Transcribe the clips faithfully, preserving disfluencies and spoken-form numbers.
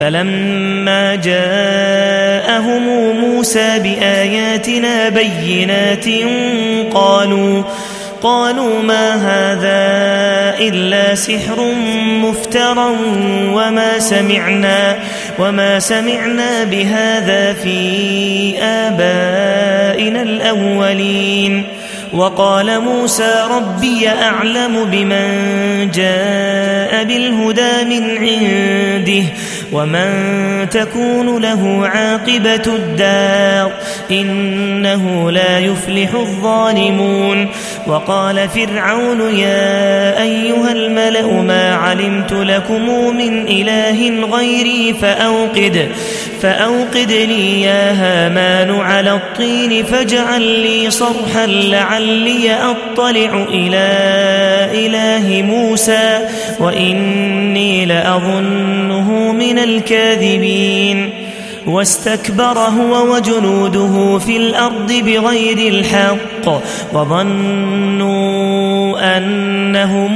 فلما جاءهم موسى بآياتنا بينات قالوا قالوا ما هذا إلا سحر مفترى وما سمعنا وما سمعنا بهذا في آبائنا الأولين. وقال موسى ربي أعلم بمن جاء بالهدى من عنده ومن تكون له عاقبة الدار إنه لا يفلح الظالمون. وقال فرعون يا أيها الملأ ما علمت لكم من إله غيري فأوقد فأوقد لي يا هامان على الطين فاجعل لي صرحا لعلي أطلع إلى إله موسى وإني لأظنه من الكاذبين. واستكبر هو وجنوده في الأرض بغير الحق وظنوا أنهم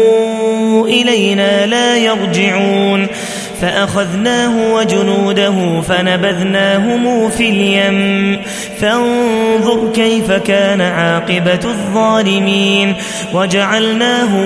إلينا لا يرجعون فأخذناه وجنوده فنبذناهم في اليم فانظر كيف كان عاقبة الظالمين. وجعلناهم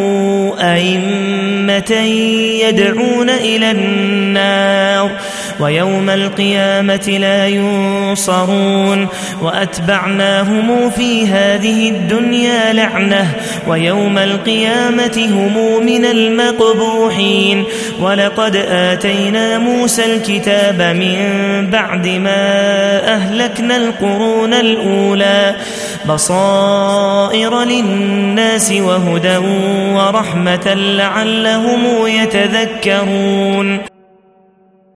أئمة يدعون إلى النار ويوم القيامة لا ينصرون. وأتبعناهم في هذه الدنيا لعنة ويوم القيامة هم من المقبوحين. ولقد آتينا موسى الكتاب من بعد ما أهلكنا القرون الأولى بصائر للناس وهدى ورحمة لعلهم يتذكرون.